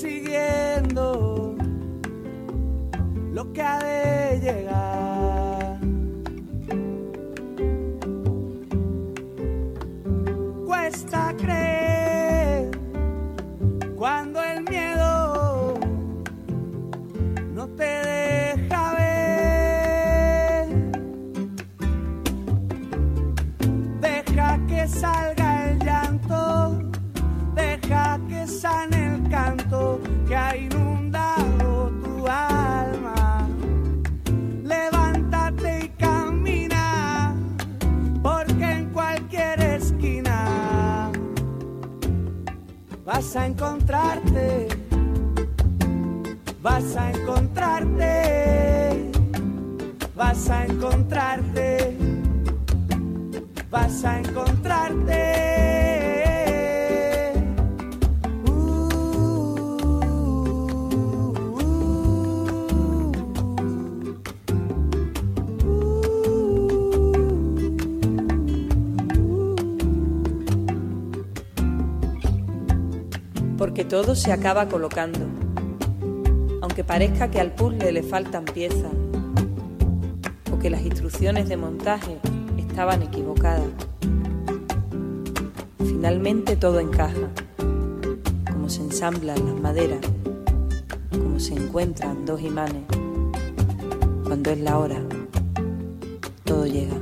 persiguiendo lo que ha de llegar. Cuesta creer cuando el miedo no te deja ver. Deja que salga el llanto, deja que sane el canto que ha inundado tu alma. Levántate y camina, porque en cualquier esquina vas a encontrarte, vas a encontrarte, vas a encontrarte, vas a encontrarte. Porque todo se acaba colocando, aunque parezca que al puzzle le faltan piezas o que las instrucciones de montaje estaban equivocadas. Finalmente todo encaja, como se ensamblan las maderas, como se encuentran dos imanes. Cuando es la hora, todo llega.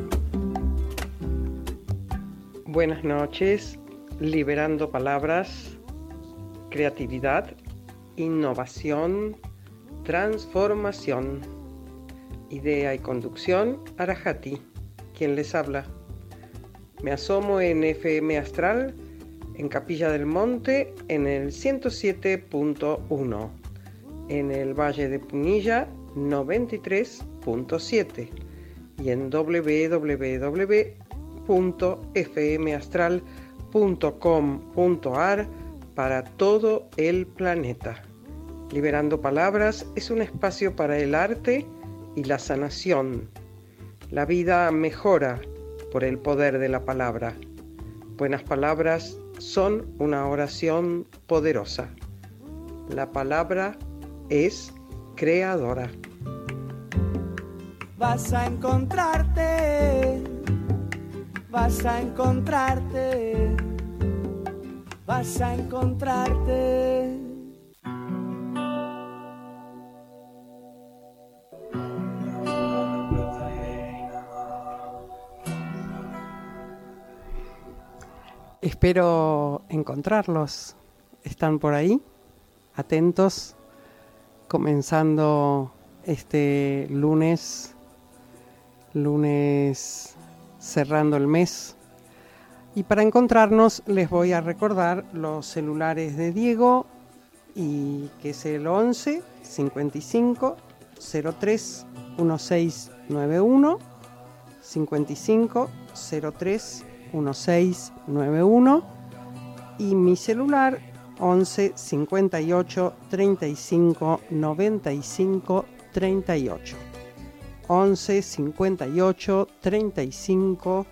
Buenas noches, liberando palabras. Creatividad, innovación, transformación. Idea y conducción, Arajati, quien les habla. Me asomo en FM Astral, en Capilla del Monte, en el 107.1. En el Valle de Punilla, 93.7. Y en www.fmastral.com.ar para todo el planeta. Liberando Palabras es un espacio para el arte y la sanación. La vida mejora por el poder de la palabra. Buenas palabras son una oración poderosa. La palabra es creadora. Vas a encontrarte, vas a encontrarte, vas a encontrarte. Espero encontrarlos. ¿Están por ahí? Atentos. Comenzando este lunes cerrando el mes. Y para encontrarnos les voy a recordar los celulares de Diego, y que es el 11 55 03 1691, 55 03 1691, y mi celular 11 58 35 95 38, 11 58 35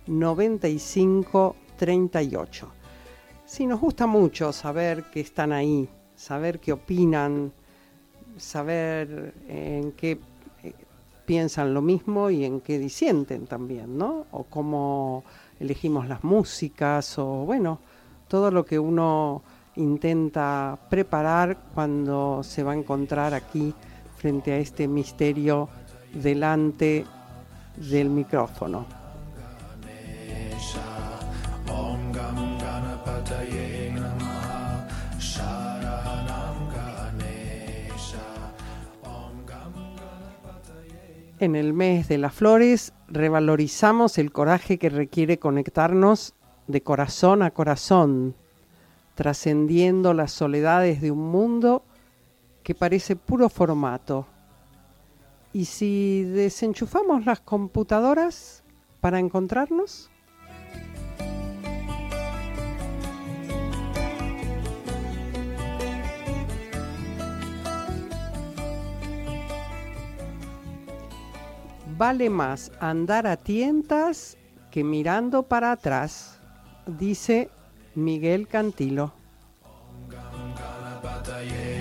95 38. Sí, nos gusta mucho saber que están ahí, saber qué opinan, saber en qué piensan lo mismo y en qué disienten también, ¿no? O cómo elegimos las músicas, o bueno, todo lo que uno intenta preparar cuando se va a encontrar aquí frente a este misterio delante del micrófono. En el mes de las flores revalorizamos el coraje que requiere conectarnos de corazón a corazón, trascendiendo las soledades de un mundo que parece puro formato. ¿Y si desenchufamos las computadoras para encontrarnos? Vale más andar a tientas que mirando para atrás, dice Miguel Cantilo.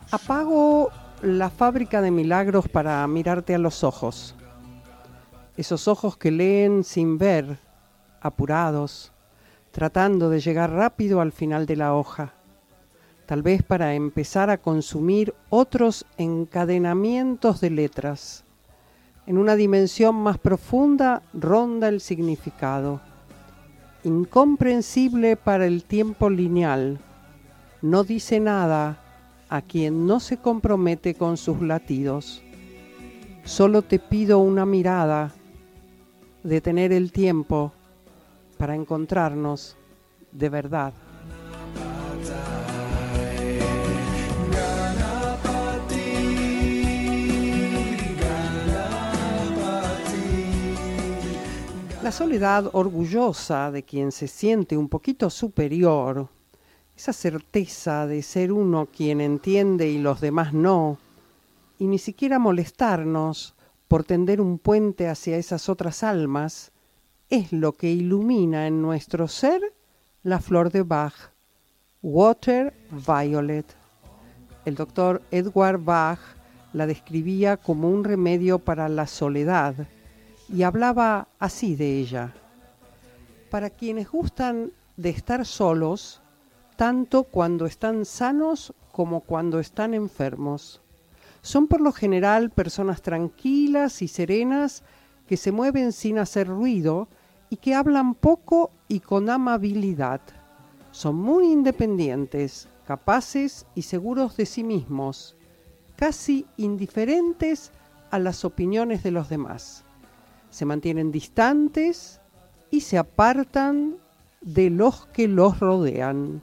Apago la fábrica de milagros para mirarte a los ojos. Esos ojos que leen sin ver, apurados, tratando de llegar rápido al final de la hoja. Tal vez para empezar a consumir otros encadenamientos de letras. En una dimensión más profunda ronda el significado. Incomprensible para el tiempo lineal. No dice nada a quien no se compromete con sus latidos. Solo te pido una mirada, detener el tiempo para encontrarnos de verdad. La soledad orgullosa de quien se siente un poquito superior, esa certeza de ser uno quien entiende y los demás no, y ni siquiera molestarnos por tender un puente hacia esas otras almas, es lo que ilumina en nuestro ser la flor de Bach, Water Violet. El doctor Edward Bach la describía como un remedio para la soledad y hablaba así de ella. Para quienes gustan de estar solos, tanto cuando están sanos como cuando están enfermos. Son por lo general personas tranquilas y serenas que se mueven sin hacer ruido y que hablan poco y con amabilidad. Son muy independientes, capaces y seguros de sí mismos, casi indiferentes a las opiniones de los demás. Se mantienen distantes y se apartan de los que los rodean.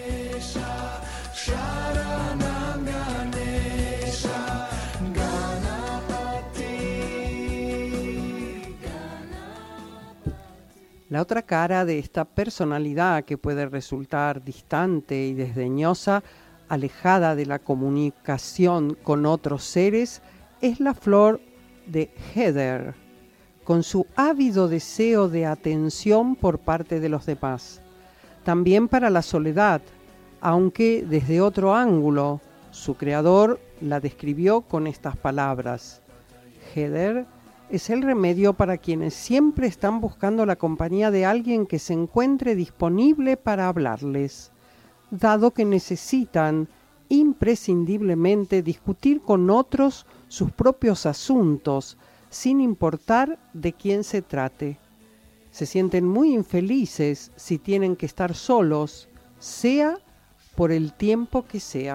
La otra cara de esta personalidad que puede resultar distante y desdeñosa, alejada de la comunicación con otros seres, es la flor de Heather, con su ávido deseo de atención por parte de los demás. También para la soledad, aunque desde otro ángulo. Su creador la describió con estas palabras: Heather es el remedio para quienes siempre están buscando la compañía de alguien que se encuentre disponible para hablarles, dado que necesitan imprescindiblemente discutir con otros sus propios asuntos, sin importar de quién se trate. Se sienten muy infelices si tienen que estar solos, sea por el tiempo que sea.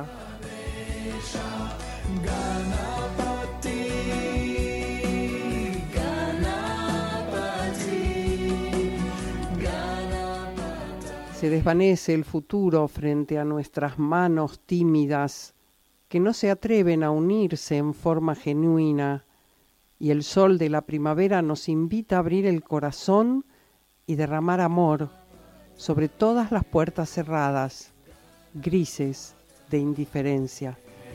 Se desvanece el futuro frente a nuestras manos tímidas que no se atreven a unirse en forma genuina, y el sol de la primavera nos invita a abrir el corazón y derramar amor sobre todas las puertas cerradas, grises de indiferencia.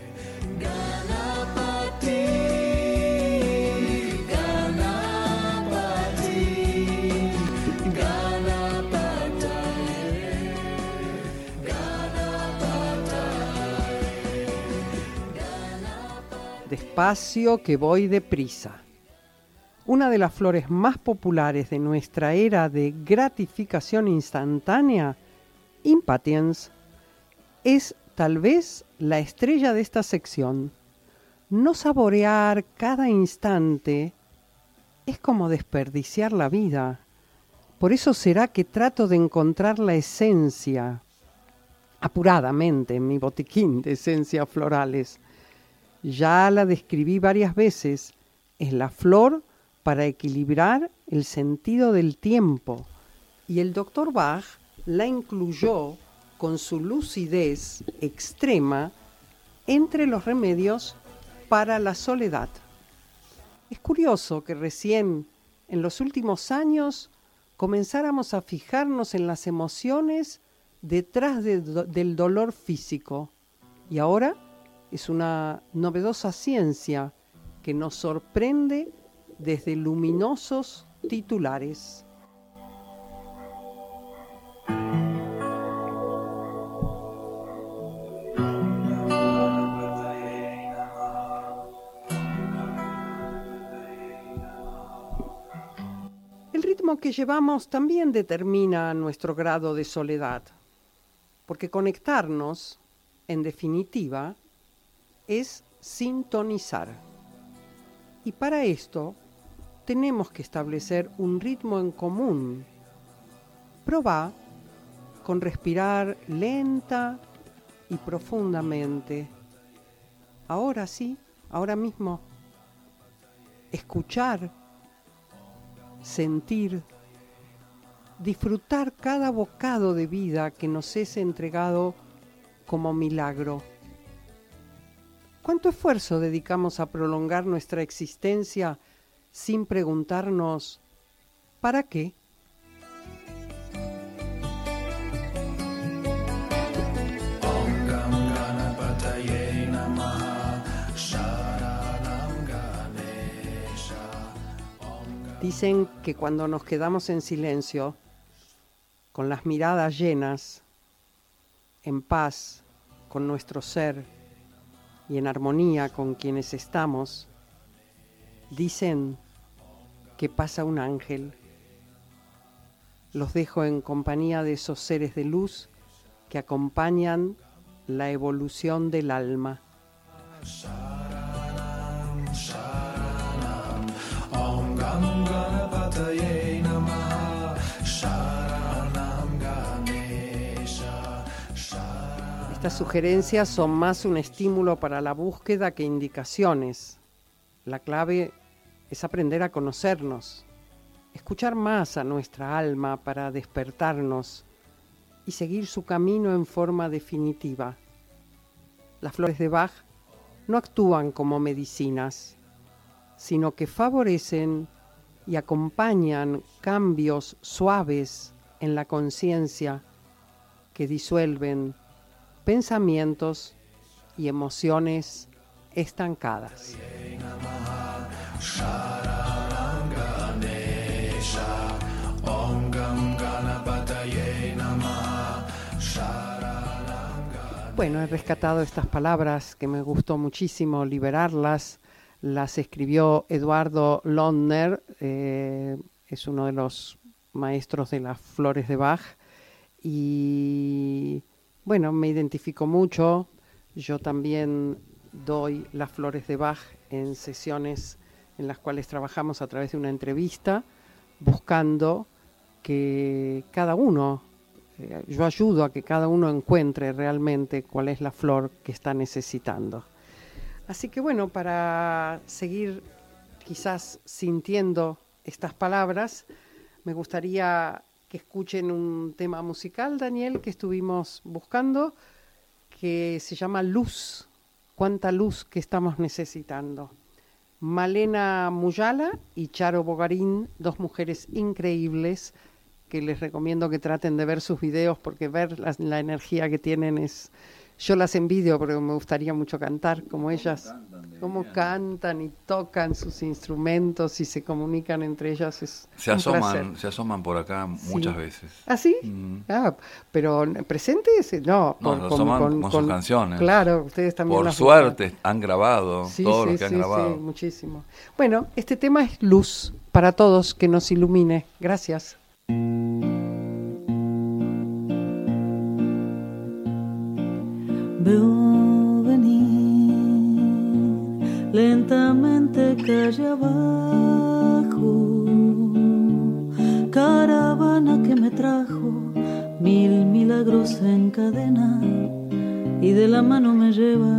Despacio que voy deprisa. Una de las flores más populares de nuestra era de gratificación instantánea, Impatiens, es tal vez la estrella de esta sección. No saborear cada instante es como desperdiciar la vida. Por eso será que trato de encontrar la esencia, apuradamente en mi botiquín de esencias florales. Ya la describí varias veces, es la flor para equilibrar el sentido del tiempo, y el doctor Bach la incluyó con su lucidez extrema entre los remedios para la soledad. Es curioso que recién en los últimos años comenzáramos a fijarnos en las emociones detrás del dolor físico, y ahora es una novedosa ciencia que nos sorprende desde luminosos titulares. ritmo que llevamos también determina nuestro grado de soledad, porque conectarnos, en definitiva, es sintonizar. Y para esto tenemos que establecer un ritmo en común. Probá con respirar lenta y profundamente. Ahora sí, ahora mismo. Escuchar, sentir, disfrutar cada bocado de vida que nos es entregado como milagro. ¿Cuánto esfuerzo dedicamos a prolongar nuestra existencia sin preguntarnos ¿para qué? Dicen que cuando nos quedamos en silencio, con las miradas llenas, en paz con nuestro ser y en armonía con quienes estamos, dicen que pasa un ángel. Los dejo en compañía de esos seres de luz que acompañan la evolución del alma. Estas sugerencias son más un estímulo para la búsqueda que indicaciones. La clave es aprender a conocernos, escuchar más a nuestra alma para despertarnos y seguir su camino en forma definitiva. Las flores de Bach no actúan como medicinas, sino que favorecen y acompañan cambios suaves en la conciencia que disuelven pensamientos y emociones estancadas. Bueno, he rescatado estas palabras que me gustó muchísimo liberarlas. Las escribió Eduardo Londner, es uno de los maestros de las flores de Bach. Y bueno, me identifico mucho. Yo también doy las flores de Bach en sesiones en las cuales trabajamos a través de una entrevista, buscando que cada uno, yo ayudo a que cada uno encuentre realmente cuál es la flor que está necesitando. Así que bueno, para seguir quizás sintiendo estas palabras, me gustaría que escuchen un tema musical, Daniel, que estuvimos buscando, que se llama Luz. Cuánta luz que estamos necesitando. Malena Muyala y Charo Bogarín, dos mujeres increíbles que les recomiendo que traten de ver sus videos, porque ver la energía que tienen es... Yo las envidio porque me gustaría mucho cantar como ellas, cómo cantan y tocan sus instrumentos y se comunican entre ellas. Se asoman por acá muchas veces. ¿Ah, sí? Pero presentes, no. Se asoman con sus canciones. Claro, ustedes también. Por suerte han grabado, todos los que han grabado. Sí, muchísimo. Bueno, este tema es luz para todos, que nos ilumine. Gracias. Veo venir lentamente calle abajo, caravana que me trajo 1000 milagros en cadena y de la mano me lleva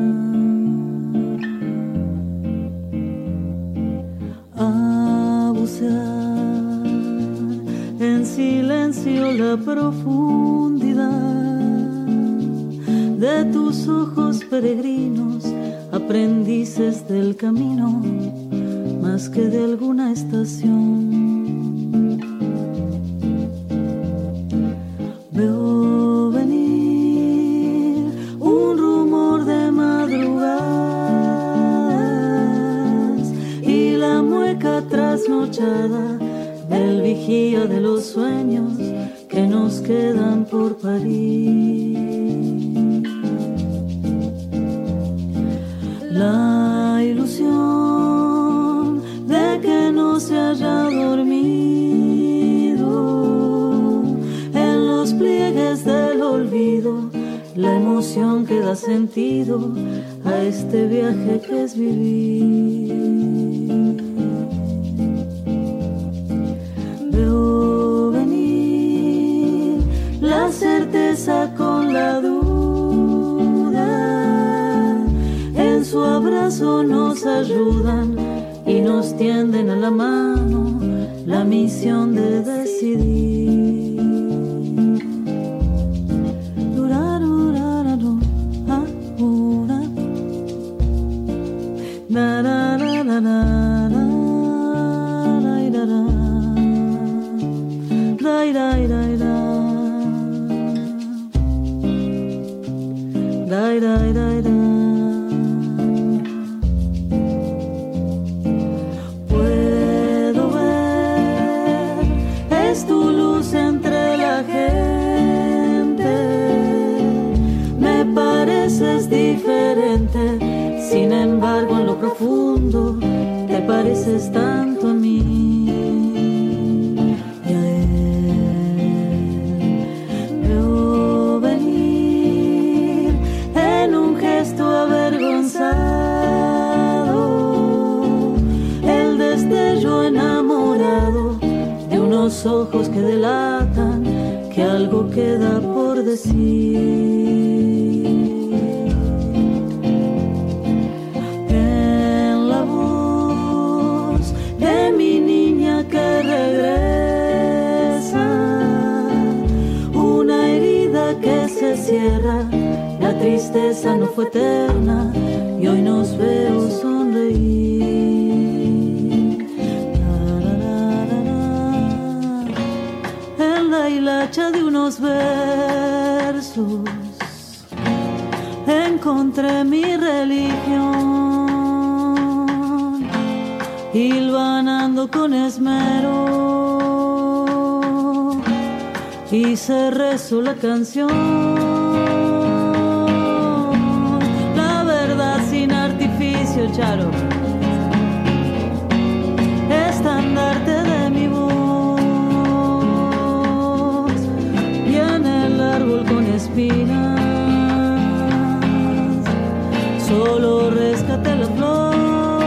a bucear en silencio la profundidad de tus ojos peregrinos, aprendices del camino, más que de alguna estación. Veo venir un rumor de madrugadas y la mueca trasnochada del vigía de los sueños que nos quedan por parir. La ilusión de que no se haya dormido emoción que da sentido a este viaje que es vivir. Veo venir la certeza con la duda, en su abrazo nos ayudan y nos tienden a la mano la misión de decidir. Na na na na na na da da da da da da da da. Puedo ver, es tu luz entre la gente, me pareces diferente. Sin embargo, en lo profundo, te pareces tanto a mí y a él. Veo venir en un gesto avergonzado, el destello enamorado de unos ojos que delatan que algo queda por decir. Que regresa, una herida que se cierra, la tristeza no fue eterna y hoy nos veo sonreír. En la hilacha de unos versos encontré mi religión, hilvanando con esmero, hice rezo la canción, la verdad sin artificio, Charo, estandarte de mi voz, viene el árbol con espinas, solo rescaté la flor.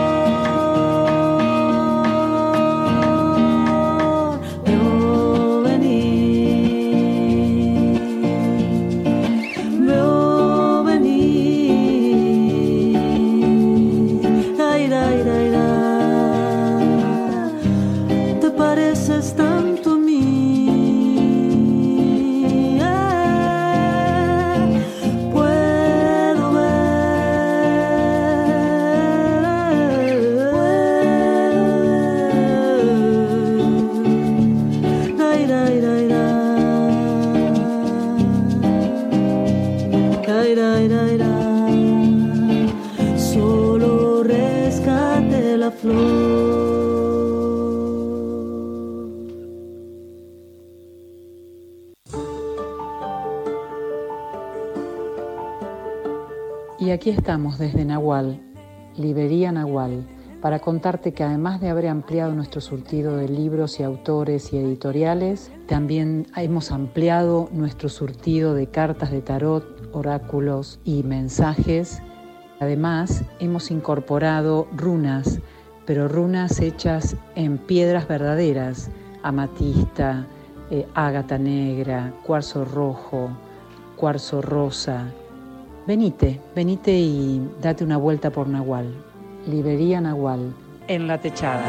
Solo rescate la flor. Y aquí estamos desde Nahual, Librería Nahual, para contarte que además de haber ampliado nuestro surtido de libros y autores y editoriales, también hemos ampliado nuestro surtido de cartas de tarot, oráculos y mensajes. Además, hemos incorporado runas, pero runas hechas en piedras verdaderas, amatista, ágata negra, cuarzo rojo, cuarzo rosa. Venite y date una vuelta por Nahual. Librería Nahual, en La Techada.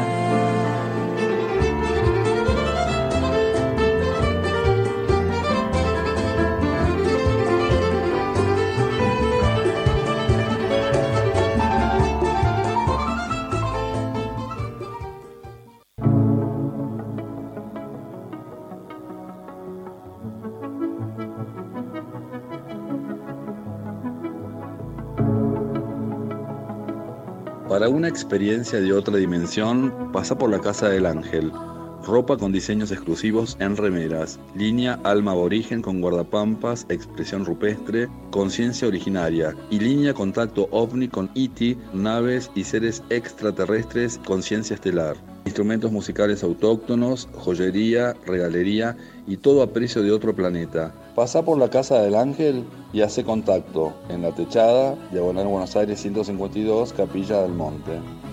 Para una experiencia de otra dimensión, pasa por la Casa del Ángel. Ropa con diseños exclusivos en remeras. Línea Alma Aborigen con guardapampas, expresión rupestre, conciencia originaria. Y línea Contacto OVNI con E.T., naves y seres extraterrestres, conciencia estelar. instrumentos musicales autóctonos, joyería, regalería y todo a precio de otro planeta. Pasá por la Casa del Ángel y hace contacto en La Techada, Diagonal Buenos Aires 152, Capilla del Monte.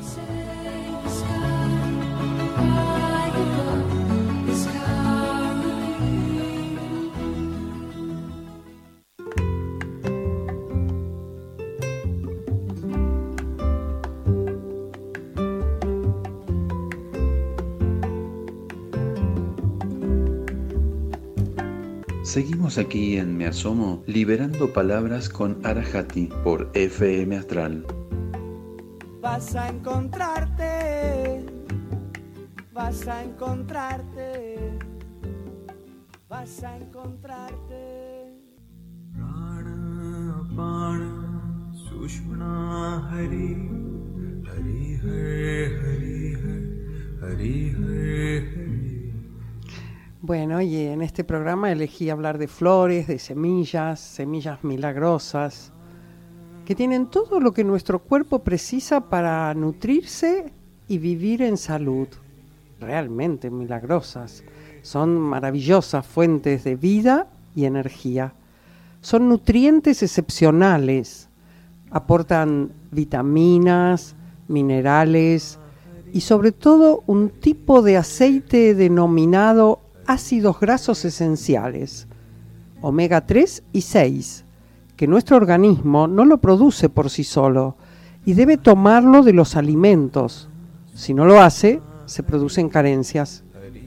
Seguimos aquí en Me Asomo, liberando palabras con Arahati por FM Astral. Vas a encontrarte, vas a encontrarte, vas a encontrarte. Prana, Apana, Sushmana, Hari, Hari, Hari, Hari, Hari, Hari. Bueno, y en este programa elegí hablar de flores, de semillas, semillas milagrosas, que tienen todo lo que nuestro cuerpo precisa para nutrirse y vivir en salud. Realmente milagrosas. Son maravillosas fuentes de vida y energía. Son nutrientes excepcionales. Aportan vitaminas, minerales y sobre todo un tipo de aceite denominado ácidos grasos esenciales, omega 3 y 6, que nuestro organismo no lo produce por sí solo y debe tomarlo de los alimentos. Si no lo hace, se producen carencias.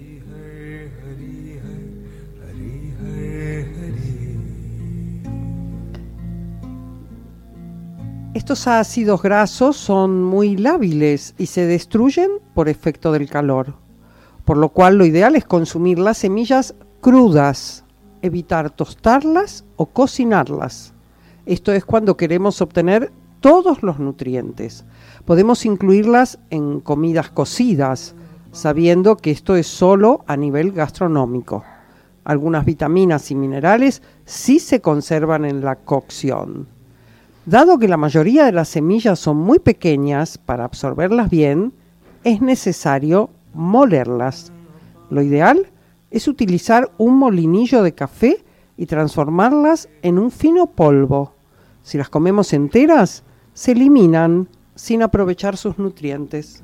Estos ácidos grasos son muy lábiles y se destruyen por efecto del calor, por lo cual lo ideal es consumir las semillas crudas, evitar tostarlas o cocinarlas. Esto es cuando queremos obtener todos los nutrientes. Podemos incluirlas en comidas cocidas, sabiendo que esto es solo a nivel gastronómico. Algunas vitaminas y minerales sí se conservan en la cocción. Dado que la mayoría de las semillas son muy pequeñas, para absorberlas bien, es necesario molerlas. Lo ideal es utilizar un molinillo de café y transformarlas en un fino polvo. Si las comemos enteras, se eliminan sin aprovechar sus nutrientes.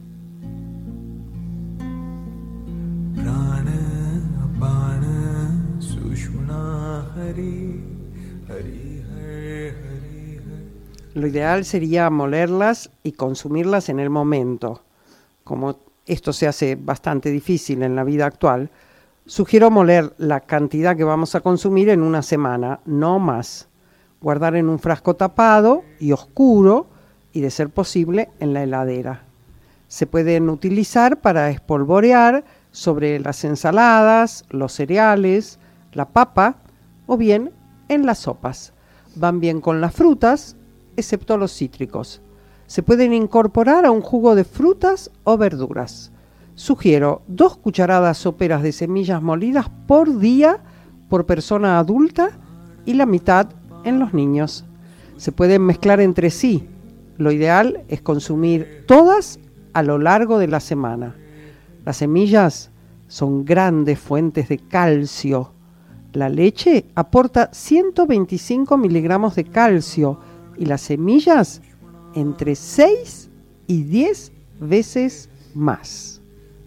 Prana, Apana, Sushmana, Hari, Hari, Hari, Hari. Lo ideal sería molerlas y consumirlas en el momento. Como esto se hace bastante difícil en la vida actual, sugiero moler la cantidad que vamos a consumir en una semana, no más. Guardar en un frasco tapado y oscuro y, de ser posible, en la heladera. Se pueden utilizar para espolvorear sobre las ensaladas, los cereales, la papa o bien en las sopas. Van bien con las frutas, excepto los cítricos. Se pueden incorporar a un jugo de frutas o verduras. Sugiero 2 cucharadas soperas de semillas molidas por día por persona adulta y la mitad en los niños. Se pueden mezclar entre sí. Lo ideal es consumir todas a lo largo de la semana. Las semillas son grandes fuentes de calcio. La leche aporta 125 miligramos de calcio y las semillas entre 6 y 10 veces más.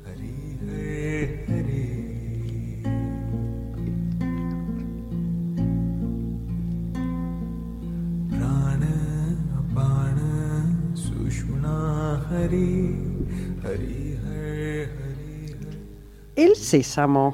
El sésamo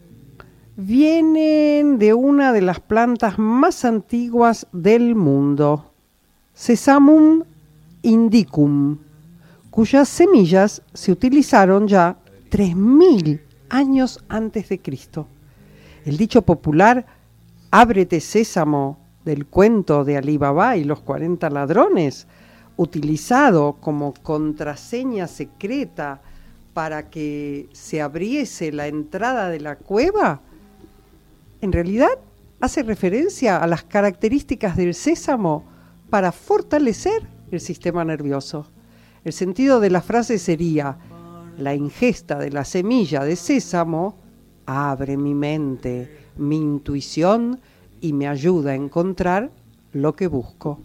viene de una de las plantas más antiguas del mundo, Sesamum indicum, cuyas semillas se utilizaron ya 3000 años antes de Cristo. El dicho popular "ábrete sésamo" del cuento de Alí Baba y los 40 ladrones, utilizado como contraseña secreta para que se abriese la entrada de la cueva, en realidad hace referencia a las características del sésamo para fortalecer el sistema nervioso. El sentido de la frase sería: La ingesta de la semilla de sésamo abre mi mente, mi intuición y me ayuda a encontrar lo que busco.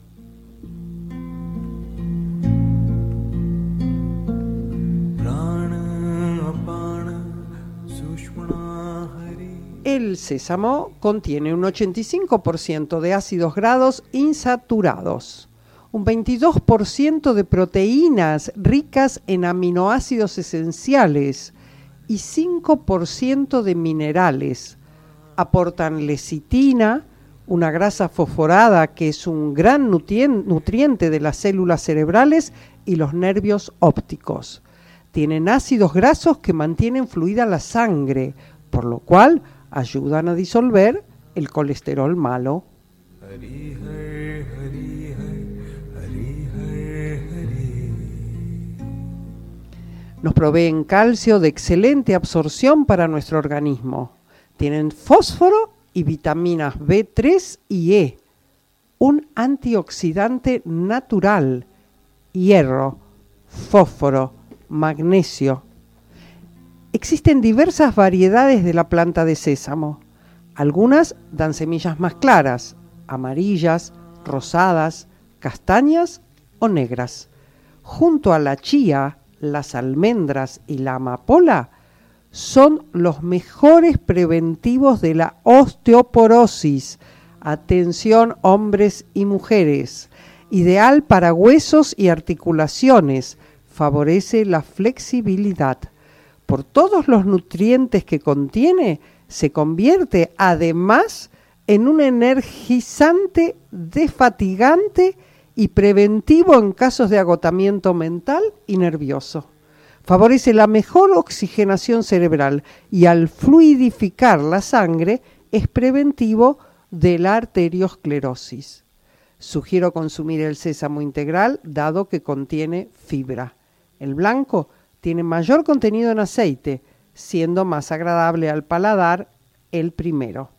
El sésamo contiene un 85% de ácidos grasos insaturados, un 22% de proteínas ricas en aminoácidos esenciales y 5% de minerales. Aportan lecitina, una grasa fosforada que es un gran nutriente de las células cerebrales y los nervios ópticos. Tienen ácidos grasos que mantienen fluida la sangre, por lo cual ayudan a disolver el colesterol malo. Nos proveen calcio de excelente absorción para nuestro organismo. Tienen fósforo y vitaminas B3 y E, un antioxidante natural, hierro, fósforo, magnesio. Existen diversas variedades de la planta de sésamo. Algunas dan semillas más claras, amarillas, rosadas, castañas o negras. Junto a la chía, las almendras y la amapola son los mejores preventivos de la osteoporosis. Atención, hombres y mujeres. Ideal para huesos y articulaciones. Favorece la flexibilidad. Por todos los nutrientes que contiene, se convierte además en un energizante, desfatigante y preventivo en casos de agotamiento mental y nervioso. Favorece la mejor oxigenación cerebral y al fluidificar la sangre es preventivo de la arteriosclerosis. Sugiero consumir el sésamo integral dado que contiene fibra. El blanco tiene mayor contenido en aceite, siendo más agradable al paladar el primero.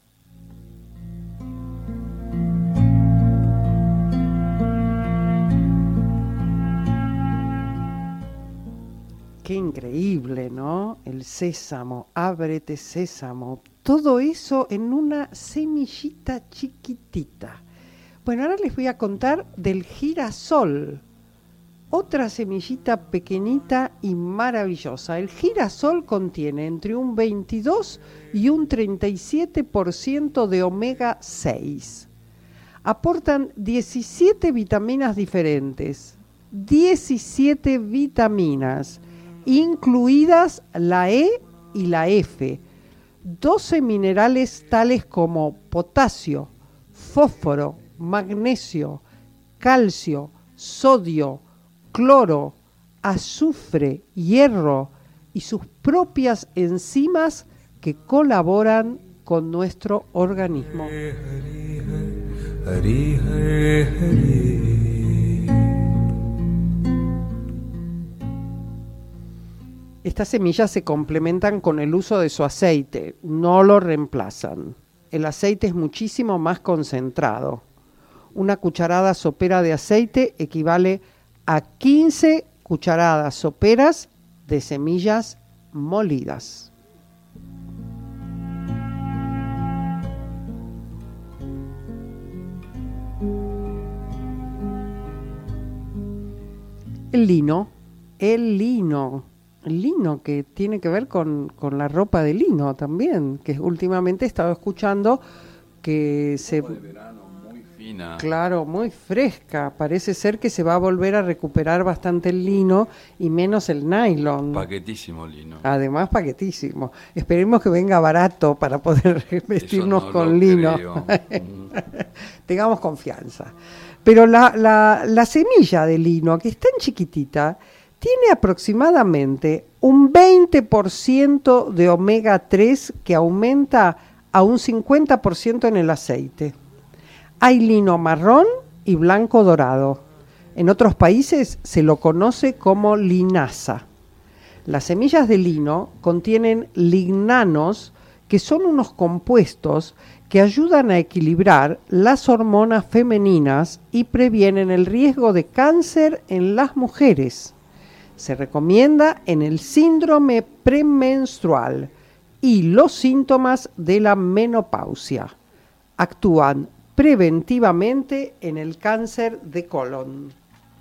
Qué increíble, ¿no? El sésamo, ábrete sésamo, todo eso en una semillita chiquitita. Bueno, ahora les voy a contar del girasol. Otra semillita pequeñita y maravillosa. El girasol contiene entre un 22 y un 37% de omega 6. Aportan 17 vitaminas diferentes. 17 vitaminas, incluidas la E y la F. 12 minerales tales como potasio, fósforo, magnesio, calcio, sodio, cloro, azufre, hierro y sus propias enzimas que colaboran con nuestro organismo. Estas semillas se complementan con el uso de su aceite, no lo reemplazan. El aceite es muchísimo más concentrado. Una cucharada sopera de aceite equivale a 15 cucharadas soperas de semillas molidas. El lino que tiene que ver con la ropa de lino también, que últimamente he estado escuchando que se... Claro, muy fresca. Parece ser que se va a volver a recuperar bastante el lino y menos el nylon. Paquetísimo lino. Además, paquetísimo. Esperemos que venga barato para poder vestirnos con lino. Tengamos confianza. Pero la semilla de lino, que es tan chiquitita, tiene aproximadamente un 20% de omega 3 que aumenta a un 50% en el aceite. Hay lino marrón y blanco dorado. En otros países se lo conoce como linaza. Las semillas de lino contienen lignanos, que son unos compuestos que ayudan a equilibrar las hormonas femeninas y previenen el riesgo de cáncer en las mujeres. Se recomienda en el síndrome premenstrual y los síntomas de la menopausia. Actúan preventivamente en el cáncer de colon.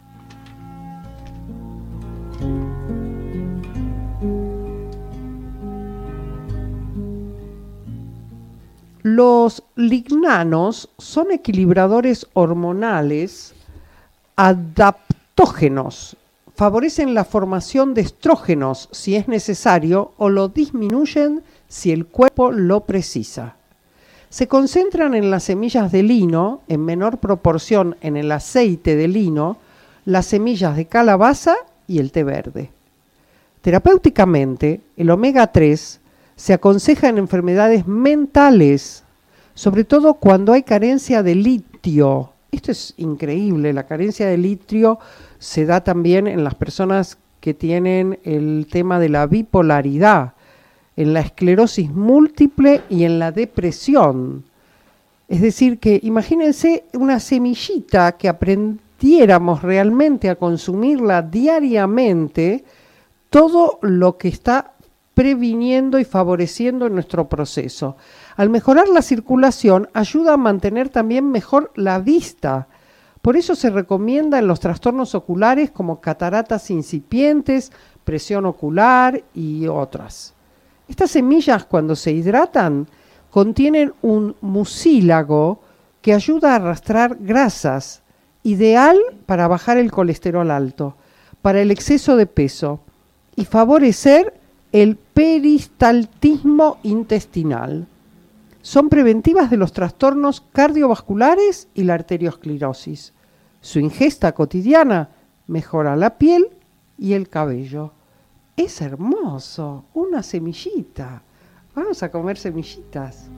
Los lignanos son equilibradores hormonales adaptógenos. Favorecen la formación de estrógenos si es necesario o lo disminuyen si el cuerpo lo precisa. Se concentran en las semillas de lino, en menor proporción en el aceite de lino, las semillas de calabaza y el té verde. Terapéuticamente, el omega 3 se aconseja en enfermedades mentales, sobre todo cuando hay carencia de litio. Esto es increíble, la carencia de litio se da también en las personas que tienen el tema de la bipolaridad, en la esclerosis múltiple y en la depresión. Es decir, que imagínense una semillita que aprendiéramos realmente a consumirla diariamente, todo lo que está previniendo y favoreciendo en nuestro proceso. Al mejorar la circulación, ayuda a mantener también mejor la vista. Por eso se recomienda en los trastornos oculares como cataratas incipientes, presión ocular y otras. Estas semillas, cuando se hidratan, contienen un mucílago que ayuda a arrastrar grasas, ideal para bajar el colesterol alto, para el exceso de peso y favorecer el peristaltismo intestinal. Son preventivas de los trastornos cardiovasculares y la arteriosclerosis. Su ingesta cotidiana mejora la piel y el cabello. Es hermoso, una semillita. Vamos a comer semillitas.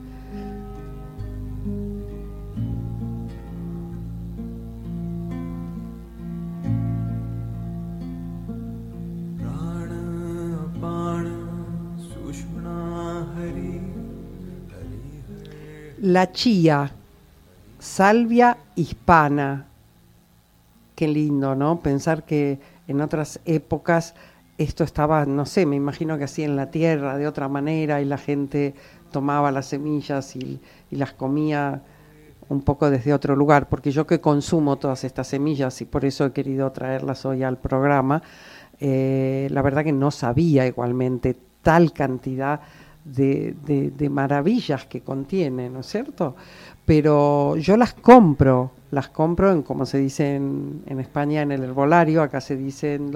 La chía, salvia hispana. Qué lindo, ¿no? Pensar que en otras épocas esto estaba, no sé, me imagino que así en la tierra, de otra manera, y la gente tomaba las semillas y las comía un poco desde otro lugar, porque yo que consumo todas estas semillas y por eso he querido traerlas hoy al programa, la verdad que no sabía igualmente tal cantidad de maravillas que contiene, ¿no es cierto? Pero yo las compro en, como se dice en España, en el herbolario. Acá se dicen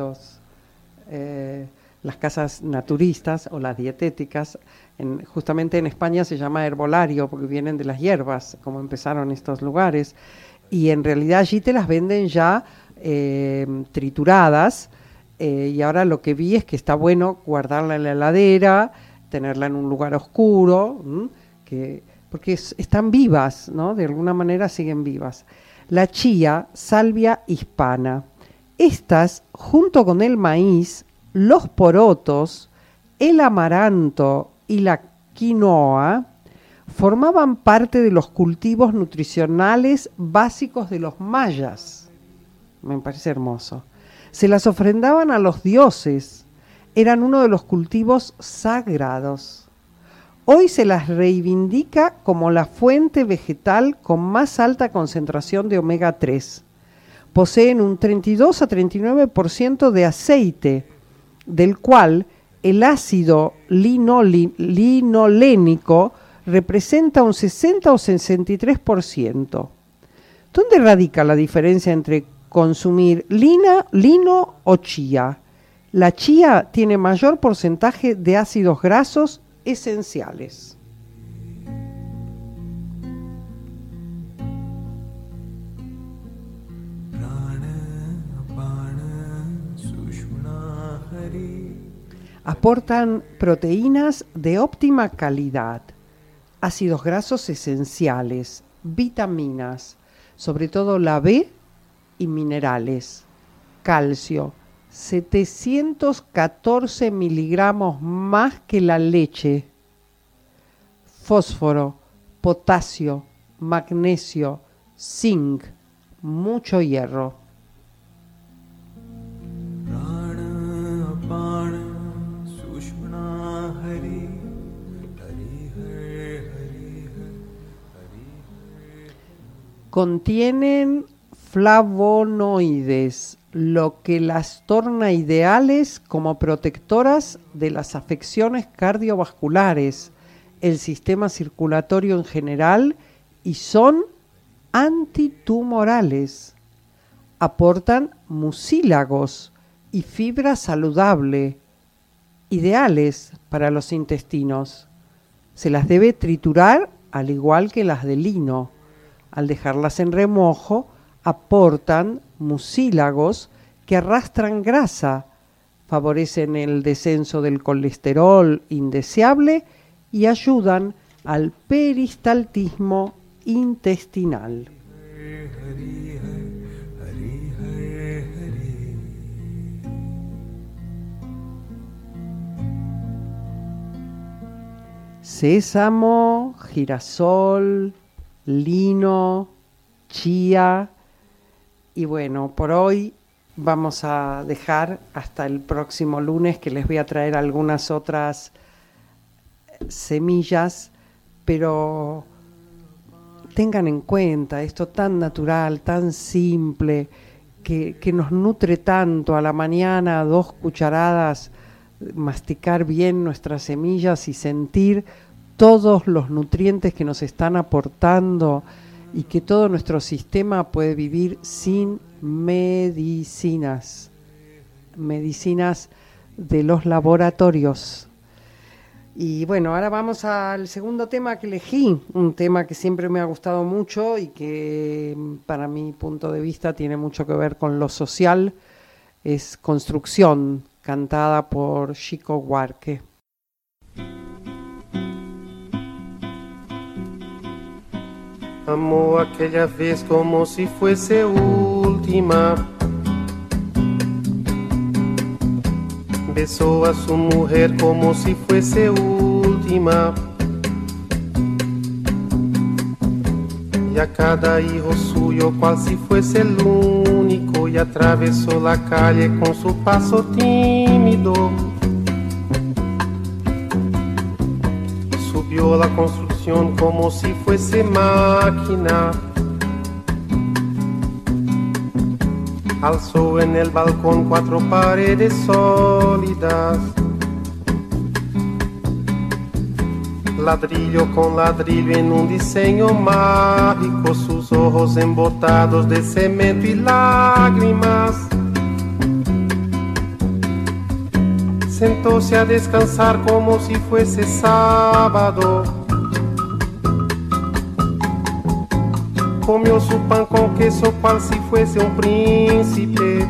las casas naturistas o las dietéticas. Justamente en España se llama herbolario porque vienen de las hierbas, como empezaron estos lugares, y en realidad allí te las venden ya trituradas, y ahora lo que vi es que está bueno guardarla en la heladera, tenerla en un lugar oscuro, porque están vivas, ¿no? De alguna manera siguen vivas. La chía, salvia hispana. Estas, junto con el maíz, los porotos, el amaranto y la quinoa, formaban parte de los cultivos nutricionales básicos de los mayas. Me parece hermoso. Se las ofrendaban a los dioses. Eran uno de los cultivos sagrados. Hoy se las reivindica como la fuente vegetal con más alta concentración de omega 3. Poseen un 32 a 39% de aceite, del cual el ácido linolénico representa un 60 o 63%. ¿Dónde radica la diferencia entre consumir lino o chía? La chía tiene mayor porcentaje de ácidos grasos esenciales. Aportan proteínas de óptima calidad, ácidos grasos esenciales, vitaminas, sobre todo la B, y minerales, calcio, 714 miligramos más que la leche, fósforo, potasio, magnesio, zinc, mucho hierro. contienen flavonoides, lo que las torna ideales como protectoras de las afecciones cardiovasculares, el sistema circulatorio en general, y son antitumorales. Aportan mucílagos y fibra saludable, ideales para los intestinos. Se las debe triturar al igual que las de lino. Al dejarlas en remojo, aportan mucílagos que arrastran grasa, favorecen el descenso del colesterol indeseable y ayudan al peristaltismo intestinal. Sésamo, girasol, lino, chía. Y bueno, por hoy vamos a dejar hasta el próximo lunes, que les voy a traer algunas otras semillas, pero tengan en cuenta esto tan natural, tan simple, que nos nutre tanto. A la mañana 2 cucharadas, masticar bien nuestras semillas y sentir todos los nutrientes que nos están aportando, y que todo nuestro sistema puede vivir sin medicinas de los laboratorios. Y bueno, ahora vamos al segundo tema que elegí, un tema que siempre me ha gustado mucho y que para mi punto de vista tiene mucho que ver con lo social. Es Construcción, cantada por Chico Buarque. Amó aquella vez como si fuese última. Besó a su mujer como si fuese última. Y a cada hijo suyo cual si fuese el único. Y atravesó la calle con su paso tímido. Subió la construcción como si fuese máquina. Alzó en el balcón 4 paredes sólidas. Ladrillo con ladrillo en un diseño mágico, sus ojos embotados de cemento y lágrimas. Sentóse a descansar como si fuese sábado. Comió su pan con queso cual si fuese un príncipe.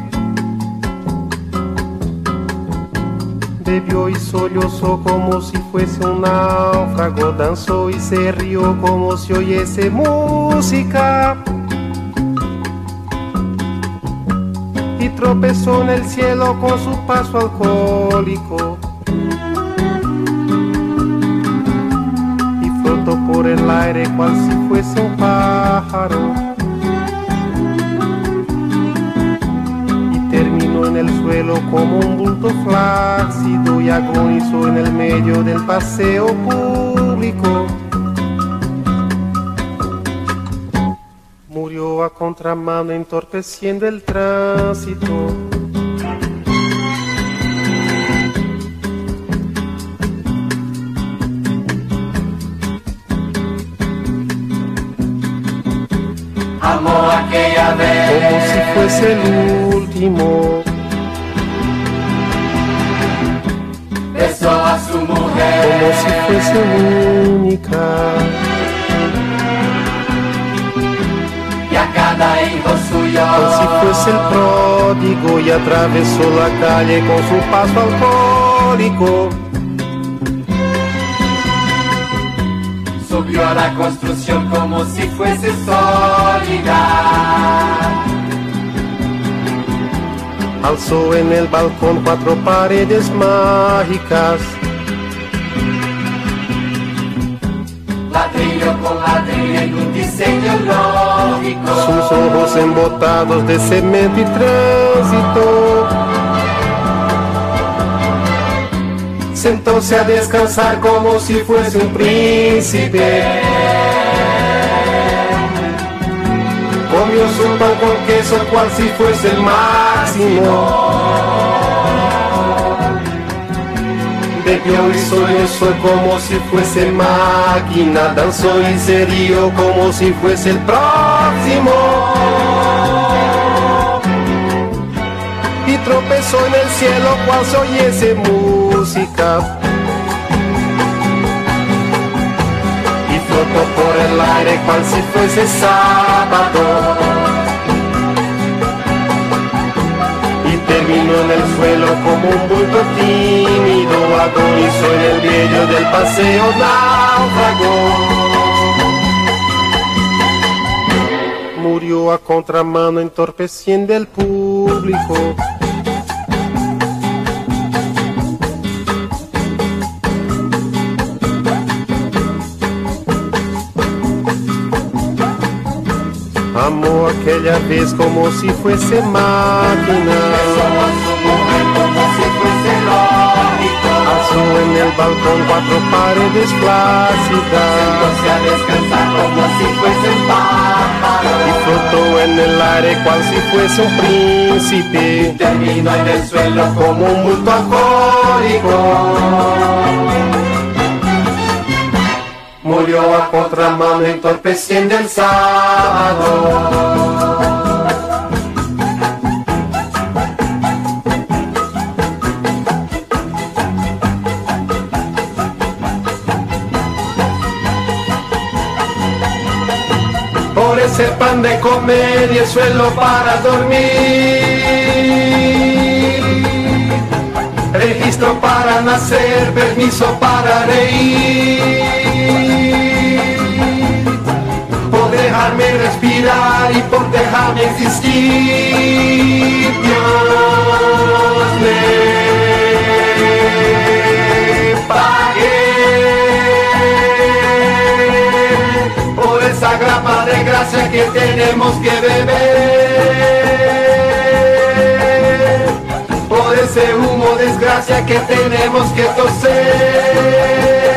Bebió y sollozó como si fuese un náufrago. Danzó y se rió como si oyese música. Y tropezó en el cielo con su paso alcohólico. Por el aire cual si fuese un pájaro. Y terminó en el suelo como un bulto flácido. Y agonizó en el medio del paseo público. Murió a contramano entorpeciendo el tránsito. Amó aquella vez como si fuese el último. Besó a su mujer como si fuese única. Y a cada hijo suyo como si fuese el pródigo. Y atravesó la calle con su paso alcohólico. Subió a la construcción como si fuese sólida. Alzó en el balcón 4 paredes mágicas. Ladrillo con ladrillo en un diseño lógico. Sus ojos embotados de cemento y tránsito. Sentóse a descansar como si fuese un príncipe. comió su pan con queso cual si fuese el máximo. Bebió y soñó como si fuese máquina, danzó y se rió como si fuese el próximo. Y tropezó en el cielo cual se oyese música. Y flotó por el aire cual si fuese sábado. Terminó en el suelo como un bulto tímido, agonizó en el medio del paseo náufrago. Murió a contramano entorpeciendo el público. Amó aquella vez como si fuese máquina. Besó a su mujer como si fuese lógico. Alzó en el balcón 4 paredes plácidas. Sentóse a descansar como si fuese un pájaro. Y flotó en el aire cual si fuese un príncipe. Y terminó en el suelo como un bulto alcohólico. Murió a contramano entorpeciendo el sábado. Por ese pan de comer y el suelo para dormir, registro para nacer, permiso para reír. Por dejarme respirar y por dejarme existir, Dios me pague por esa grapa de gracia que tenemos que beber, por ese humo de desgracia que tenemos que toser,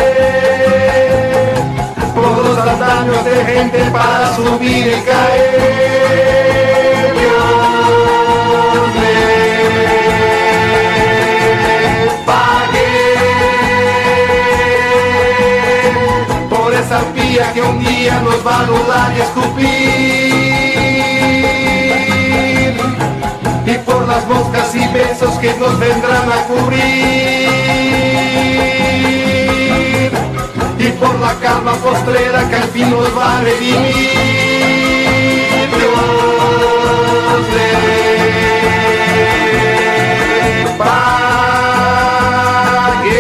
por los andamios de gente para subir y caer. Dios me pague por esa arpía que un día nos va a anular y escupir, y por las moscas y besos que nos vendrán a cubrir, y por la calma postrera que al fin nos va a redimir. Dios le pague.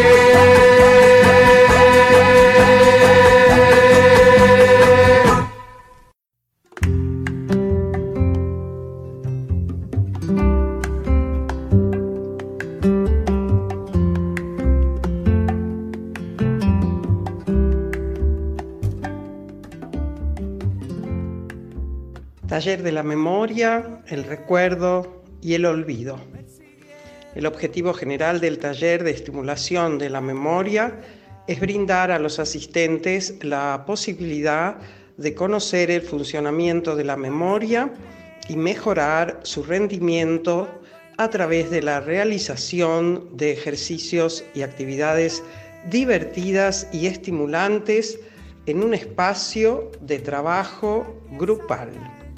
Taller de la memoria, el recuerdo y el olvido. El objetivo general del taller de estimulación de la memoria es brindar a los asistentes la posibilidad de conocer el funcionamiento de la memoria y mejorar su rendimiento a través de la realización de ejercicios y actividades divertidas y estimulantes en un espacio de trabajo grupal.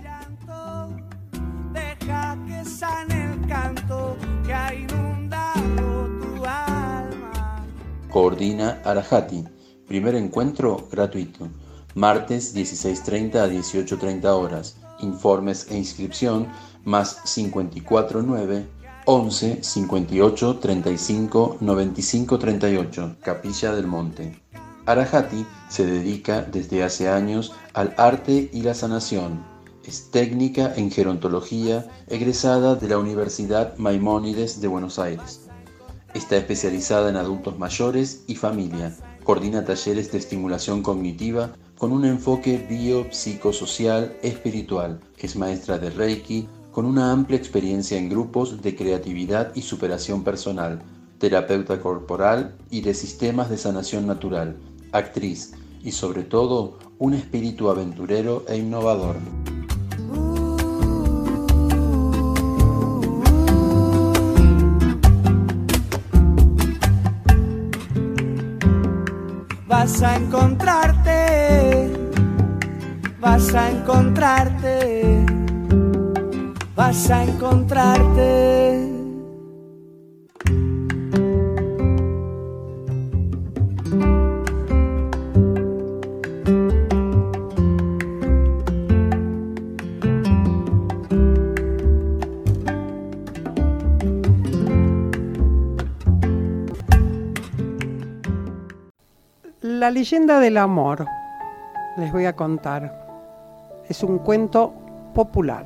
Deja que sane el canto que ha inundado tu alma. Coordina Arajati. Primer encuentro gratuito. Martes 16:30 a 18:30 horas. Informes e inscripción más 549 11 58 35 95 38. Capilla del Monte. Arajati se dedica desde hace años al arte y la sanación. Es técnica en gerontología, egresada de la Universidad Maimónides de Buenos Aires. Está especializada en adultos mayores y familia. Coordina talleres de estimulación cognitiva con un enfoque biopsicosocial espiritual. Es maestra de Reiki, con una amplia experiencia en grupos de creatividad y superación personal, terapeuta corporal y de sistemas de sanación natural, actriz y sobre todo un espíritu aventurero e innovador. vas a encontrarte, vas a encontrarte, vas a encontrarte. La leyenda del amor, les voy a contar, es un cuento popular.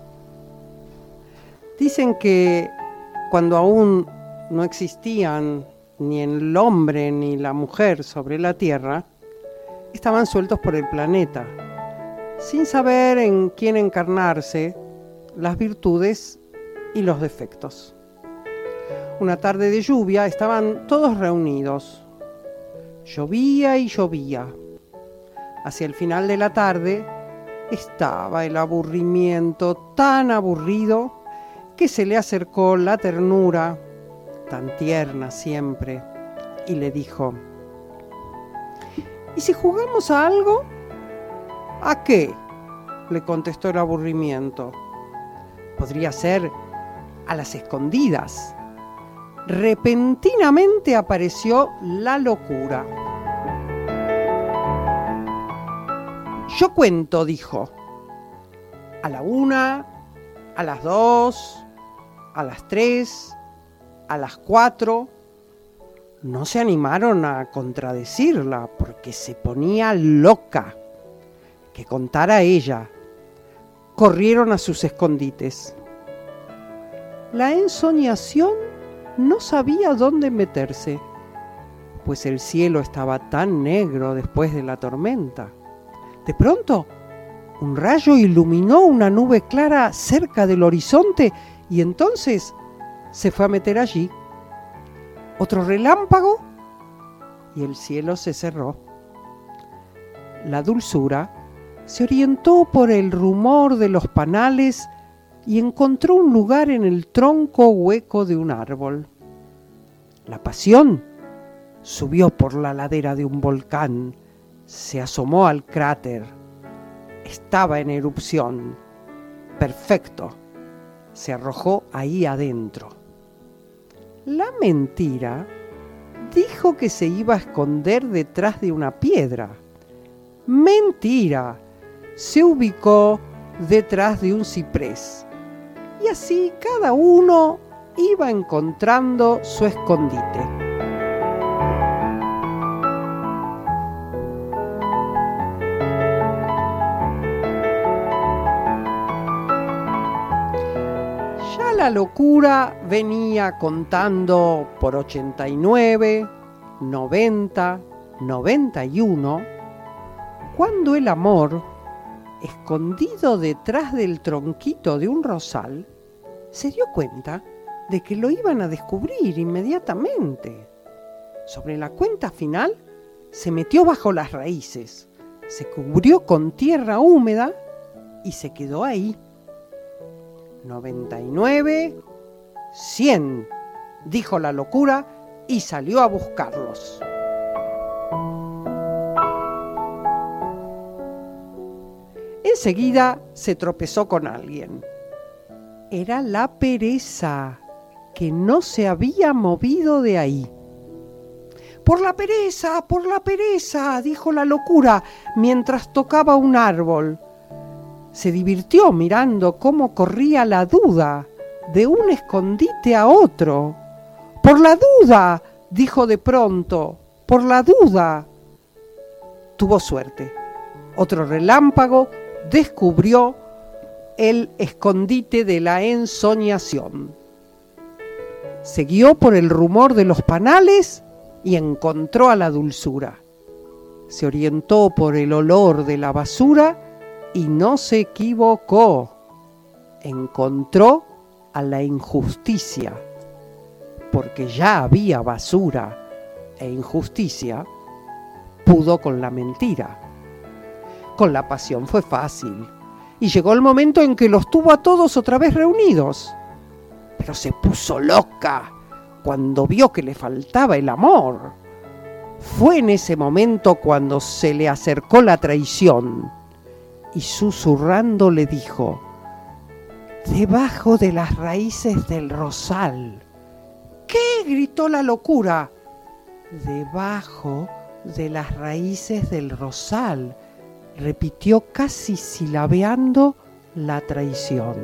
Dicen que cuando aún no existían ni el hombre ni la mujer sobre la tierra, estaban sueltos por el planeta, sin saber en quién encarnarse, las virtudes y los defectos. Una tarde de lluvia estaban todos reunidos. Llovía y llovía. Hacia el final de la tarde estaba el aburrimiento tan aburrido que se le acercó la ternura, tan tierna siempre, y le dijo: ¿y si jugamos a algo? ¿A qué?, le contestó el aburrimiento. Podría ser a las escondidas. Repentinamente apareció la locura. Yo cuento, dijo. A la 1, a las 2, a las 3, a las 4. No se animaron a contradecirla porque se ponía loca. Que contara ella. Corrieron a sus escondites. La ensoñación no sabía dónde meterse, pues el cielo estaba tan negro después de la tormenta. De pronto, un rayo iluminó una nube clara cerca del horizonte y entonces se fue a meter allí. Otro relámpago y el cielo se cerró. La dulzura se orientó por el rumor de los panales y encontró un lugar en el tronco hueco de un árbol. La pasión subió por la ladera de un volcán, se asomó al cráter. Estaba en erupción. Perfecto. Se arrojó ahí adentro. La mentira dijo que se iba a esconder detrás de una piedra. Mentira. Se ubicó detrás de un ciprés. Y así cada uno iba encontrando su escondite. Ya la locura venía contando por 89, 90, 91, cuando el amor, escondido detrás del tronquito de un rosal, se dio cuenta de que lo iban a descubrir inmediatamente. Sobre la cuenta final, se metió bajo las raíces, se cubrió con tierra húmeda y se quedó ahí. 99, 100, dijo la locura y salió a buscarlos. Enseguida se tropezó con alguien. Era la pereza, que no se había movido de ahí. Por la pereza, dijo la locura mientras tocaba un árbol. Se divirtió mirando cómo corría la duda de un escondite a otro. Por la duda, dijo de pronto, por la duda. Tuvo suerte. Otro relámpago descubrió el escondite de la ensoñación. Siguió por el rumor de los panales y encontró a la dulzura. Se orientó por el olor de la basura y no se equivocó. Encontró a la injusticia, porque ya había basura e injusticia, pudo con la mentira. Con la pasión fue fácil, y llegó el momento en que los tuvo a todos otra vez reunidos. Pero se puso loca cuando vio que le faltaba el amor. Fue en ese momento cuando se le acercó la traición y susurrando le dijo: debajo de las raíces del rosal. ¿Qué? Gritó la locura. Debajo de las raíces del rosal, repitió casi silabeando la traición.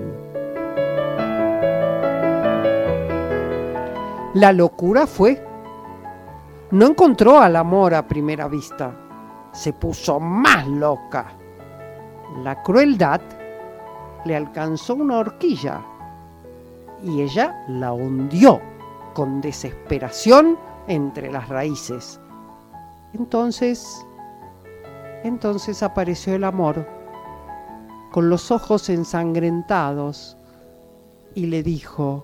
La locura fue. No encontró al amor a primera vista. Se puso más loca. La crueldad le alcanzó una horquilla y ella la hundió con desesperación entre las raíces. Entonces apareció el amor con los ojos ensangrentados y le dijo: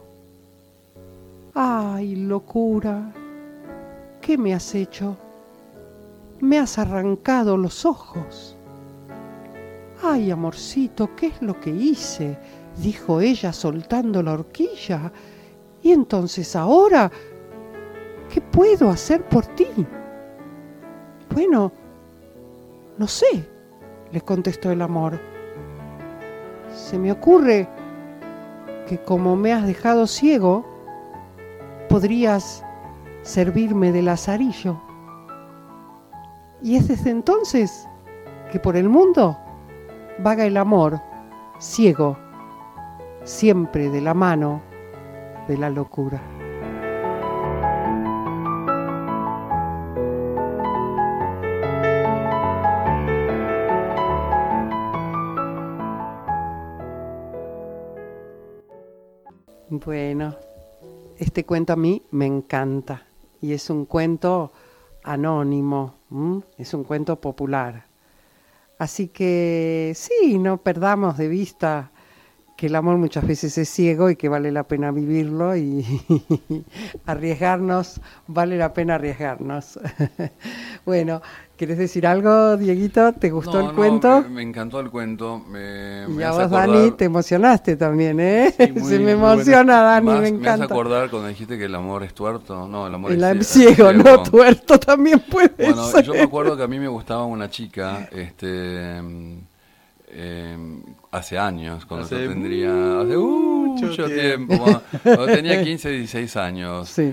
¡ay, locura! ¿Qué me has hecho? Me has arrancado los ojos. ¡Ay, amorcito, qué es lo que hice!, dijo ella soltando la horquilla. Y entonces ahora, ¿qué puedo hacer por ti? Bueno, no sé, le contestó el amor. Se me ocurre que como me has dejado ciego, podrías servirme de lazarillo. Y es desde entonces que por el mundo vaga el amor, ciego, siempre de la mano de la locura. Bueno, este cuento a mí me encanta y es un cuento anónimo, es un cuento popular. Así que sí, no perdamos de vista que el amor muchas veces es ciego y que vale la pena vivirlo y arriesgarnos, vale la pena arriesgarnos. Bueno, ¿quieres decir algo, Dieguito? ¿Te gustó el cuento? Me encantó el cuento. Y a vos, Dani, te emocionaste también, ¿eh? Sí, Se me emociona, Dani, me encanta. Me hace acordar cuando dijiste que el amor es tuerto. No, el amor es ciego, no tuerto también puede ser. Bueno, yo me acuerdo que a mí me gustaba una chica, hace años, cuando yo tendría hace mucho tiempo, cuando tenía 15, 16 años. Sí.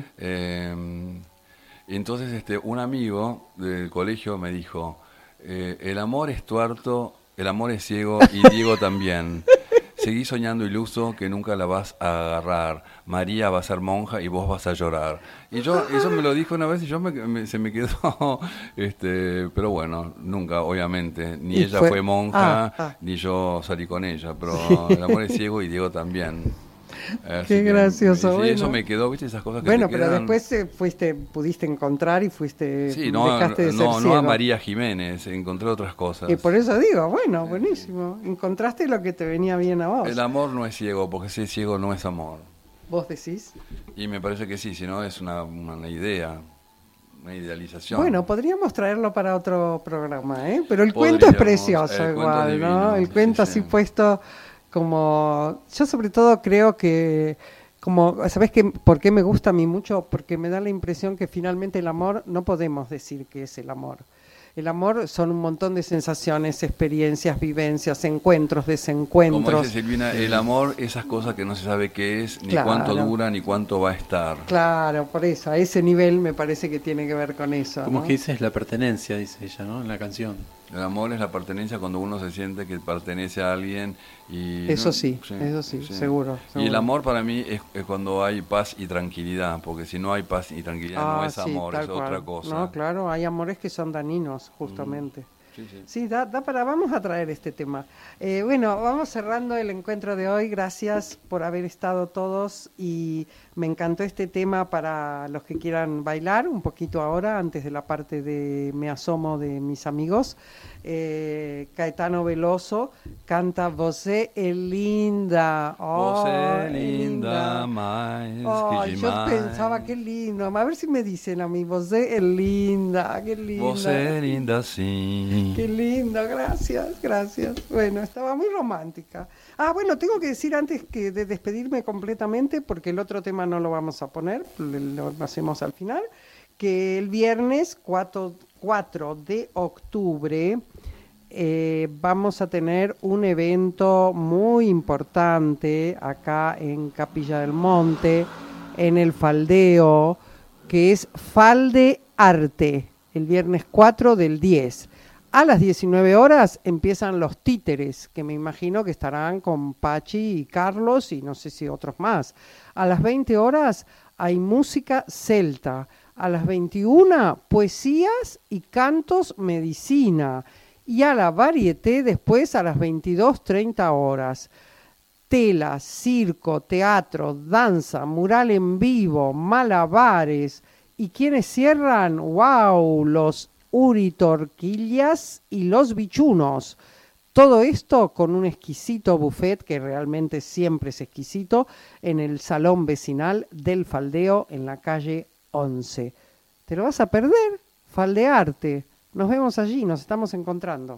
Y entonces un amigo del colegio me dijo: el amor es tuerto, el amor es ciego y Diego también. Seguí soñando iluso que nunca la vas a agarrar. María va a ser monja y vos vas a llorar. Y yo, eso me lo dijo una vez y yo se me quedó, pero bueno, nunca, obviamente, ni ella fue monja, ni yo salí con ella, pero el amor es ciego y Diego también. Qué gracioso. Sí, bueno. Eso me quedó, ¿viste? Esas cosas que bueno, te pero quedan. Después pudiste encontrar y fuiste. Sí, dejaste de ser ciego. No a María Jiménez, encontré otras cosas. Y por eso digo, bueno, buenísimo. Encontraste lo que te venía bien a vos. El amor no es ciego, porque si es ciego no es amor. ¿Vos decís? Y me parece que sí, si no es una idea. Una idealización. Bueno, podríamos traerlo para otro programa, ¿eh? Pero el cuento es precioso igual, divino, ¿no? El cuento así puesto como... Yo sobre todo creo que... ¿Sabés por qué me gusta a mí mucho? Porque me da la impresión que finalmente el amor, no podemos decir que es el amor. El amor son un montón de sensaciones, experiencias, vivencias, encuentros, desencuentros. Como dice Silvina, el amor, esas cosas que no se sabe qué es, ni cuánto dura, ni cuánto va a estar. Claro, por eso, a ese nivel me parece que tiene que ver con eso. Como ¿no? que dice, es la pertenencia, dice ella, ¿no? En la canción. El amor es la pertenencia cuando uno se siente que pertenece a alguien y... Eso sí, seguro. Y el amor para mí es cuando hay paz y tranquilidad, porque si no hay paz y tranquilidad no es amor, es otra cosa. No, claro, hay amores que son dañinos, justamente. Sí, vamos a traer este tema. Bueno, vamos cerrando el encuentro de hoy. Gracias por haber estado todos y me encantó este tema para los que quieran bailar un poquito ahora, antes de la parte de Me Asomo de mis amigos. Caetano Veloso canta Você é linda. Você é linda, mais que yo pensaba, qué lindo. A ver si me dicen a mí, Você é linda, qué linda. Você é linda, sim. Qué lindo, gracias. Bueno, estaba muy romántica. Bueno, tengo que decir antes que de despedirme completamente, porque el otro tema no lo vamos a poner, lo hacemos al final, que el viernes 4 de octubre vamos a tener un evento muy importante acá en Capilla del Monte, en el Faldeo, que es Falde Arte, el viernes 4 del 10. A las 19 horas empiezan los títeres, que me imagino que estarán con Pachi y Carlos y no sé si otros más. A las 20 horas hay música celta. A las 21, poesías y cantos medicina. Y a la varieté después a las 22:30 horas. Tela, circo, teatro, danza, mural en vivo, malabares. ¿Y quienes cierran? ¡Wow! Los uritorquillas y los bichunos. Todo esto con un exquisito buffet, que realmente siempre es exquisito, en el salón vecinal del Faldeo en la calle 11. ¿Te lo vas a perder? Faldearte. Nos vemos allí, nos estamos encontrando.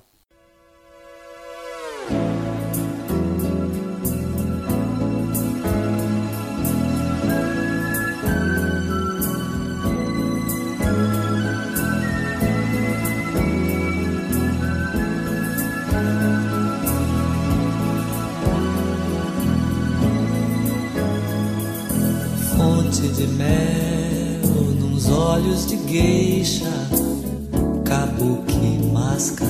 Fonte de mel nos olhos de geisha, kabuki máscara,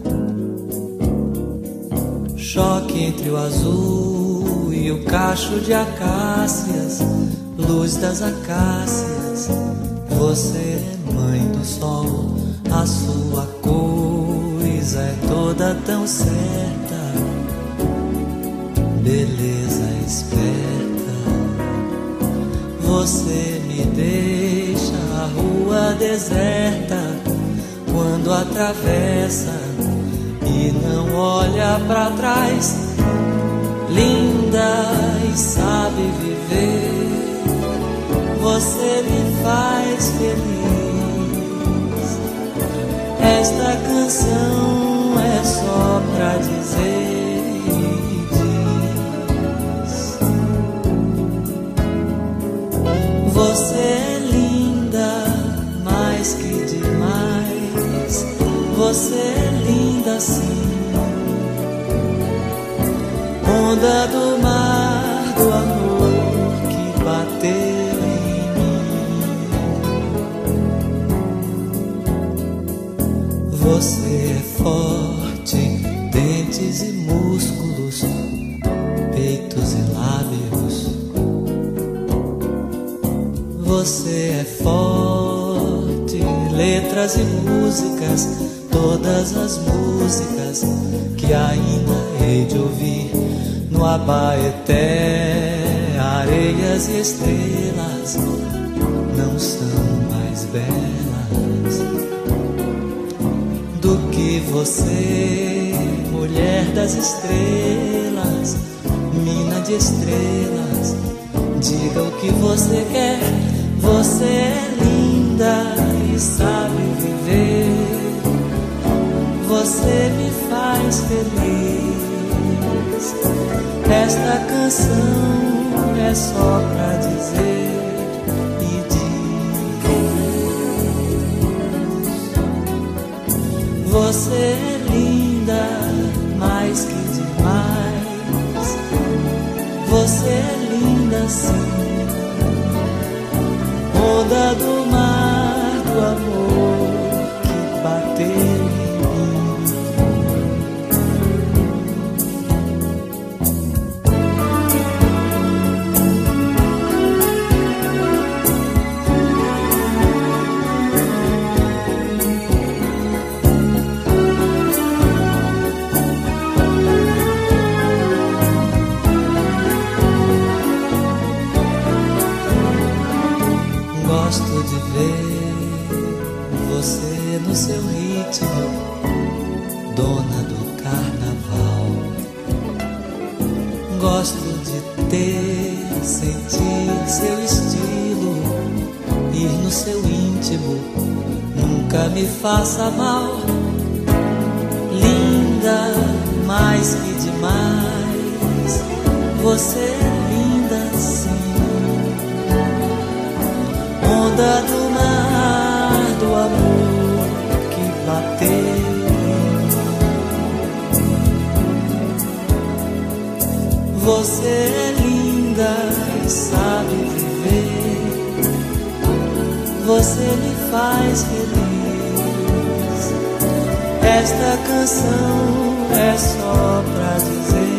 choque entre o azul e o cacho de acácias, luz das acácias. Você é mãe do sol, a sua coisa é toda tão certa, beleza esperta. Você me deixa a rua deserta quando atravessa e não olha pra trás. Linda e sabe viver, você me faz feliz. Esta canção é só pra dizer. Você é linda, mais que demais. Você é linda sim. Onda do mar, do amor que bateu em mim. Você é forte, dentes e músculos, peitos e lábios. Você é forte, letras e músicas, todas as músicas que ainda hei de ouvir no Abaeté. Areias e estrelas não são mais belas do que você, mulher das estrelas, mina de estrelas. Diga o que você quer. Você é linda e sabe viver. Você me faz feliz. Esta canção é só pra dizer e diz. Você é linda, mais que demais. Você é linda sim. Onda do mar, do amor que bateu em Gosto de ver você no seu ritmo, dona do carnaval. Gosto de ter, sentir seu estilo, ir no seu íntimo, nunca me faça mal. Linda, mais que demais, você é linda sim. Onda do mar, Você é linda e sabe viver. Você me faz feliz. Esta canção é só pra dizer.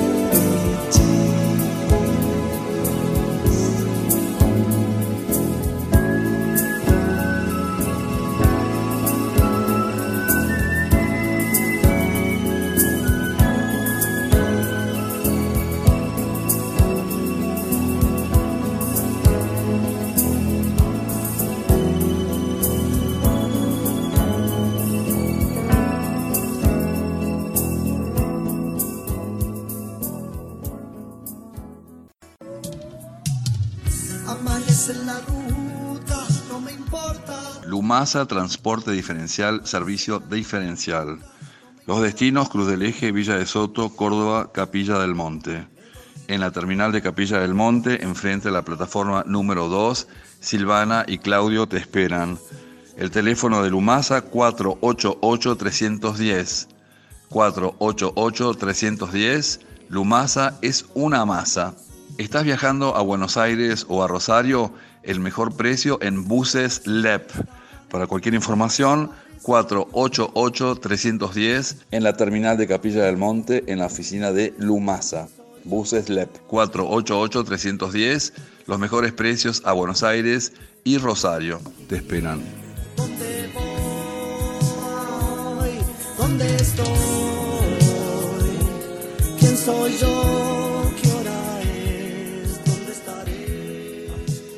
Lumasa, transporte diferencial, servicio diferencial. Los destinos: Cruz del Eje, Villa de Soto, Córdoba, Capilla del Monte. En la terminal de Capilla del Monte, enfrente a la plataforma número 2, Silvana y Claudio te esperan. El teléfono de Lumasa, 488-310. 488-310. Lumasa es una masa. ¿Estás viajando a Buenos Aires o a Rosario? El mejor precio en buses LEP. Para cualquier información, 488-310 en la terminal de Capilla del Monte, en la oficina de Lumasa. Buses LEP. 488-310, los mejores precios a Buenos Aires y Rosario. Te esperan. ¿Dónde voy? ¿Dónde estoy? ¿Quién soy yo? ¿Qué hora es? ¿Dónde estaré?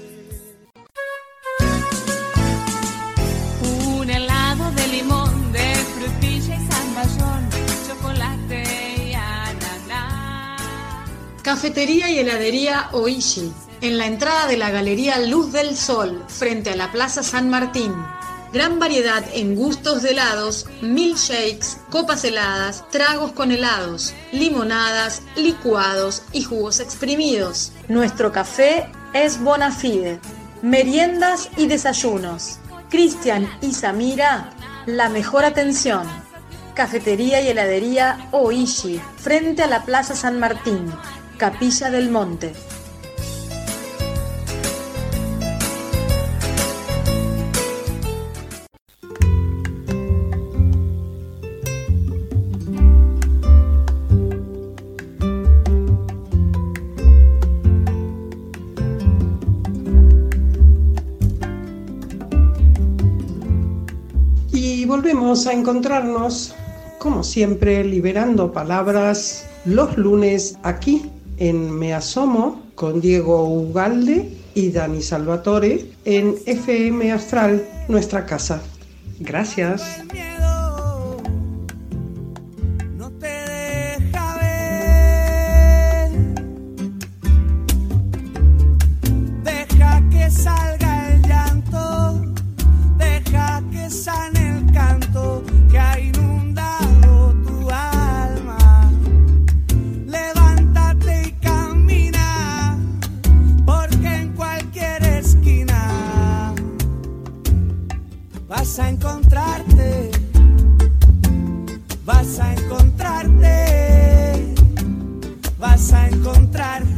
Un helado de limón, de frutilla y zamballón, chocolate y ananá. Cafetería y heladería Oishi, en la entrada de la Galería Luz del Sol, frente a la Plaza San Martín. Gran variedad en gustos de helados, milkshakes, copas heladas, tragos con helados, limonadas, licuados y jugos exprimidos. Nuestro café es Bonafide. Meriendas y desayunos. Cristian y Samira, la mejor atención. Cafetería y heladería Oishi, frente a la Plaza San Martín, Capilla del Monte. Y volvemos a encontrarnos, como siempre, liberando palabras los lunes aquí en Me Asomo con Diego Ugalde y Dani Salvatore en FM Astral, nuestra casa. Gracias. No te deja ver. Deja que salga el llanto. Deja que sane el canto que ha inundado tu alma. Levántate y camina, porque en cualquier esquina vas a encontrarte, vas a encontrarte, vas a encontrarte.